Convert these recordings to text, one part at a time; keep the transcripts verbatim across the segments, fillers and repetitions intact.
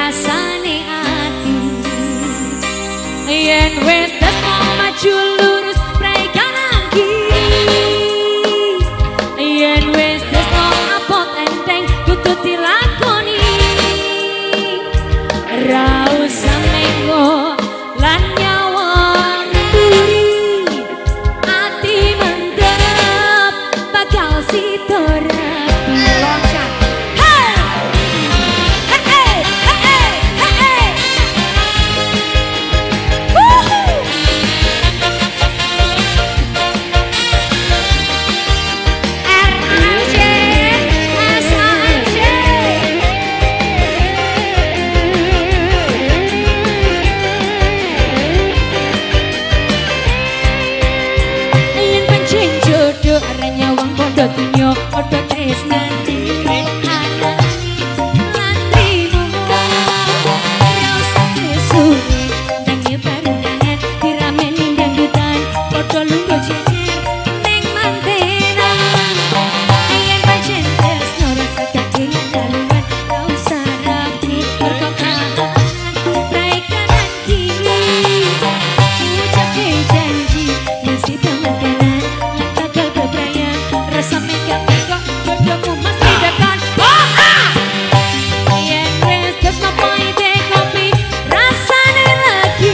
rasane ati yen wis tresno maju lurus prai kanan kiri yen wis tresno apot enteng kudu dilakoni ra usah menggo lan nyawang duri ati mendep bakal sitora loncat. Dotinyo odo tresnani anani lan trimo ora usah kesune nang barengan dirameni dangdutan padha lunga jejer ning mantenan yen pancen tresno rasa dadi daluan ora usah rapi perkotaan baik kanan kiri ucape janji mesti temenan lan gagal bebrayan rasa megang kok jodohmu mesti dekat. Oh ah! Yen wis tresno pahite kopi rasane lagi.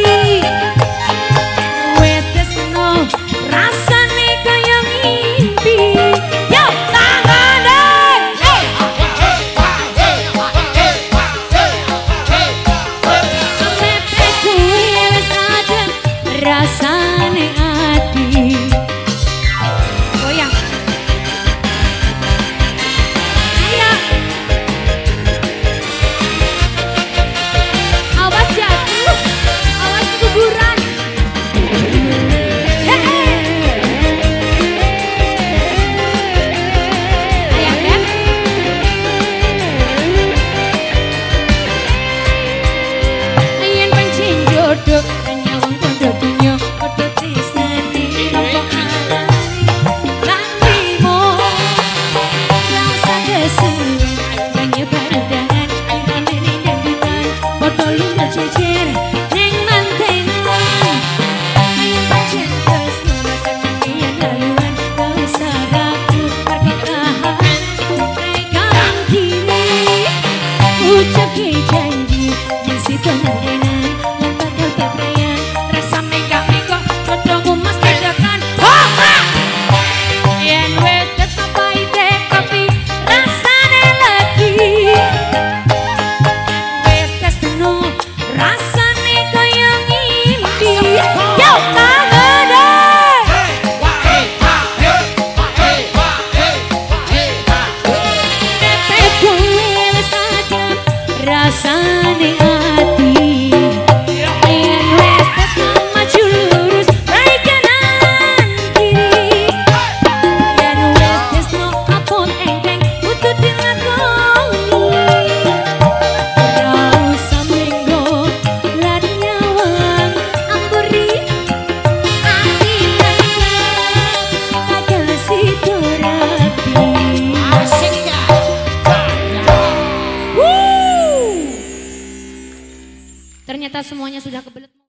Wis tresno rasane kaya mimpi. Yo tangane. Sampai kuwi wis adem rasane ati. Goyang. Rasane ati yen wis tresno maju lurus prai kanan kiri yen wis tresno apot enteng kudu dilakoni ora usah menggo lan nyawang amburi ati mendem bakal sitorati asik ya. Ternyata semuanya sudah kebelet.